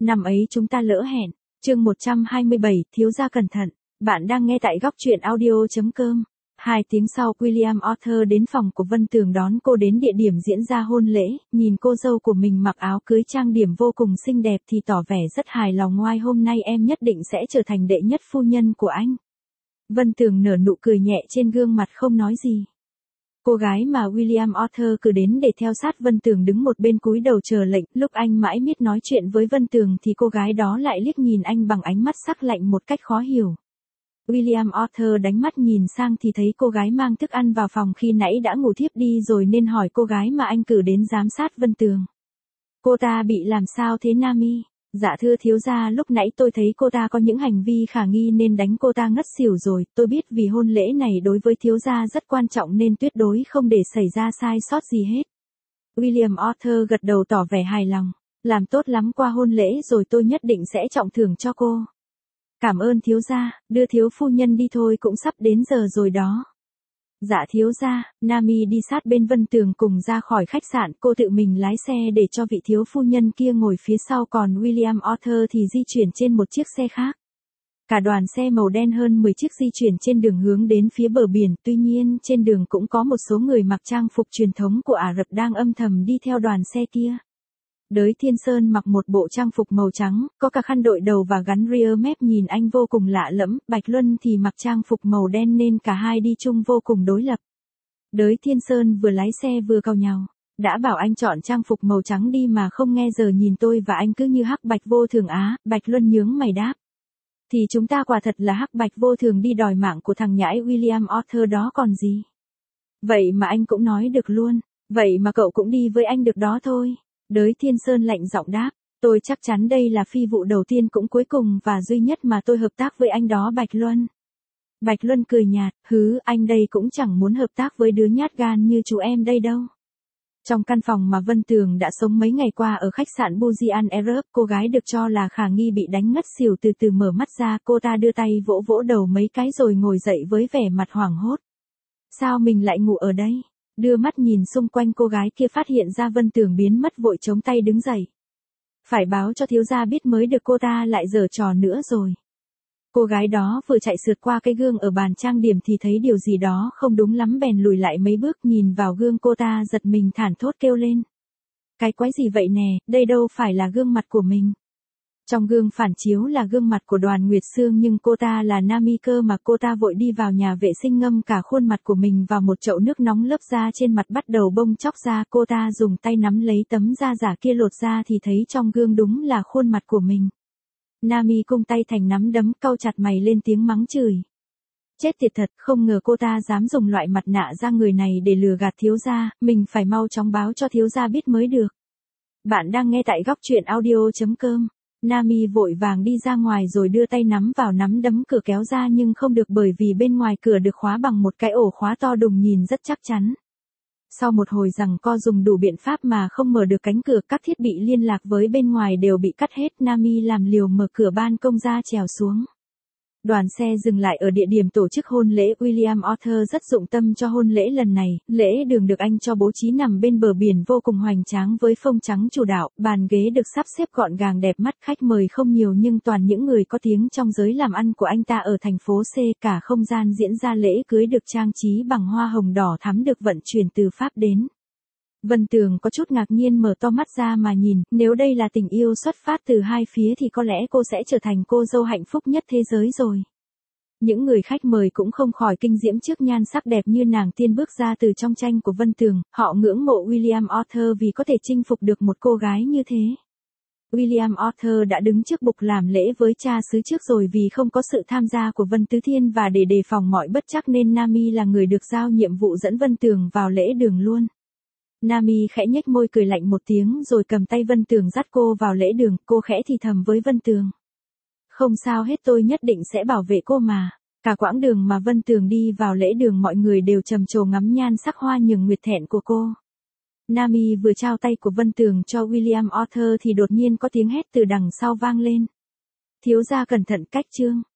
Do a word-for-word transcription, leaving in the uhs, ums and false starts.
Năm ấy chúng ta lỡ hẹn. Chương một trăm hai mươi bảy, thiếu gia cẩn thận. Bạn đang nghe tại góc truyện audio chấm com. Hai tiếng sau William Arthur đến phòng của Vân Tường đón cô đến địa điểm diễn ra hôn lễ, nhìn cô dâu của mình mặc áo cưới trang điểm vô cùng xinh đẹp thì tỏ vẻ rất hài lòng. Ngoài hôm nay em nhất định sẽ trở thành đệ nhất phu nhân của anh. Vân Tường nở nụ cười nhẹ trên gương mặt không nói gì. Cô gái mà William Arthur cử đến để theo sát Vân Tường đứng một bên cúi đầu chờ lệnh, lúc anh mãi miết nói chuyện với Vân Tường thì cô gái đó lại liếc nhìn anh bằng ánh mắt sắc lạnh một cách khó hiểu. William Arthur đánh mắt nhìn sang thì thấy cô gái mang thức ăn vào phòng khi nãy đã ngủ thiếp đi rồi nên hỏi cô gái mà anh cử đến giám sát Vân Tường. Cô ta bị làm sao thế Nami? Dạ thưa thiếu gia, lúc nãy tôi thấy cô ta có những hành vi khả nghi nên đánh cô ta ngất xỉu rồi, tôi biết vì hôn lễ này đối với thiếu gia rất quan trọng nên tuyệt đối không để xảy ra sai sót gì hết. William Arthur gật đầu tỏ vẻ hài lòng, làm tốt lắm, qua hôn lễ rồi tôi nhất định sẽ trọng thưởng cho cô. Cảm ơn thiếu gia, đưa thiếu phu nhân đi thôi, cũng sắp đến giờ rồi đó. Dạ thiếu gia. Nami đi sát bên Vân Tường cùng ra khỏi khách sạn, cô tự mình lái xe để cho vị thiếu phu nhân kia ngồi phía sau, còn William Arthur thì di chuyển trên một chiếc xe khác. Cả đoàn xe màu đen hơn mười chiếc di chuyển trên đường hướng đến phía bờ biển, tuy nhiên trên đường cũng có một số người mặc trang phục truyền thống của Ả Rập đang âm thầm đi theo đoàn xe kia. Đới Thiên Sơn mặc một bộ trang phục màu trắng, có cả khăn đội đầu và gắn rear mép nhìn anh vô cùng lạ lẫm, Bạch Luân thì mặc trang phục màu đen nên cả hai đi chung vô cùng đối lập. Đới Thiên Sơn vừa lái xe vừa cau nhàu. Đã bảo anh chọn trang phục màu trắng đi mà không nghe, giờ nhìn tôi và anh cứ như hắc bạch vô thường á. Bạch Luân nhướng mày đáp. Thì chúng ta quả thật là hắc bạch vô thường, đi đòi mạng của thằng nhãi William Arthur đó còn gì. Vậy mà anh cũng nói được luôn, vậy mà cậu cũng đi với anh được đó thôi. Đới Thiên Sơn lạnh giọng đáp, tôi chắc chắn đây là phi vụ đầu tiên cũng cuối cùng và duy nhất mà tôi hợp tác với anh đó Bạch Luân. Bạch Luân cười nhạt, hứ, anh đây cũng chẳng muốn hợp tác với đứa nhát gan như chú em đây đâu. Trong căn phòng mà Vân Tường đã sống mấy ngày qua ở khách sạn Buzian Arab, cô gái được cho là khả nghi bị đánh ngất xỉu từ từ mở mắt ra, cô ta đưa tay vỗ vỗ đầu mấy cái rồi ngồi dậy với vẻ mặt hoảng hốt. Sao mình lại ngủ ở đây? Đưa mắt nhìn xung quanh, cô gái kia phát hiện ra Vân Tường biến mất, vội chống tay đứng dậy. Phải báo cho thiếu gia biết mới được, cô ta lại giở trò nữa rồi. Cô gái đó vừa chạy sượt qua cái gương ở bàn trang điểm thì thấy điều gì đó không đúng lắm, bèn lùi lại mấy bước, nhìn vào gương cô ta giật mình thảng thốt kêu lên. Cái quái gì vậy nè, đây đâu phải là gương mặt của mình. Trong gương phản chiếu là gương mặt của Đoàn Nguyệt Sương nhưng cô ta là Nami cơ mà. Cô ta vội đi vào nhà vệ sinh ngâm cả khuôn mặt của mình vào một chậu nước nóng, lớp da trên mặt bắt đầu bong chóc ra. Cô ta dùng tay nắm lấy tấm da giả kia lột ra thì thấy trong gương đúng là khuôn mặt của mình. Nami cung tay thành nắm đấm, cau chặt mày lên tiếng mắng chửi. Chết tiệt thật, không ngờ cô ta dám dùng loại mặt nạ da người này để lừa gạt thiếu gia, mình phải mau chóng báo cho thiếu gia biết mới được. Bạn đang nghe tại góc truyện audio chấm com. Nami vội vàng đi ra ngoài rồi đưa tay nắm vào nắm đấm, cửa kéo ra nhưng không được bởi vì bên ngoài cửa được khóa bằng một cái ổ khóa to đùng nhìn rất chắc chắn. Sau một hồi giằng co dùng đủ biện pháp mà không mở được cánh cửa, các thiết bị liên lạc với bên ngoài đều bị cắt hết. Nami làm liều mở cửa ban công ra trèo xuống. Đoàn xe dừng lại ở địa điểm tổ chức hôn lễ. William Arthur rất dụng tâm cho hôn lễ lần này, lễ đường được anh cho bố trí nằm bên bờ biển vô cùng hoành tráng với phông trắng chủ đạo, bàn ghế được sắp xếp gọn gàng đẹp mắt, khách mời không nhiều nhưng toàn những người có tiếng trong giới làm ăn của anh ta ở thành phố C. Cả không gian diễn ra lễ cưới được trang trí bằng hoa hồng đỏ thắm được vận chuyển từ Pháp đến. Vân Tường có chút ngạc nhiên mở to mắt ra mà nhìn, nếu đây là tình yêu xuất phát từ hai phía thì có lẽ cô sẽ trở thành cô dâu hạnh phúc nhất thế giới rồi. Những người khách mời cũng không khỏi kinh diễm trước nhan sắc đẹp như nàng tiên bước ra từ trong tranh của Vân Tường, họ ngưỡng mộ William Arthur vì có thể chinh phục được một cô gái như thế. William Arthur đã đứng trước bục làm lễ với cha xứ trước rồi, vì không có sự tham gia của Vân Tứ Thiên và để đề phòng mọi bất trắc nên Nami là người được giao nhiệm vụ dẫn Vân Tường vào lễ đường luôn. Nami khẽ nhếch môi cười lạnh một tiếng rồi cầm tay Vân Tường dắt cô vào lễ đường, cô khẽ thì thầm với Vân Tường. Không sao hết, tôi nhất định sẽ bảo vệ cô mà. Cả quãng đường mà Vân Tường đi vào lễ đường mọi người đều trầm trồ ngắm nhan sắc hoa nhường nguyệt thẹn của cô. Nami vừa trao tay của Vân Tường cho William Arthur thì đột nhiên có tiếng hét từ đằng sau vang lên. Thiếu gia cẩn thận, cách chương.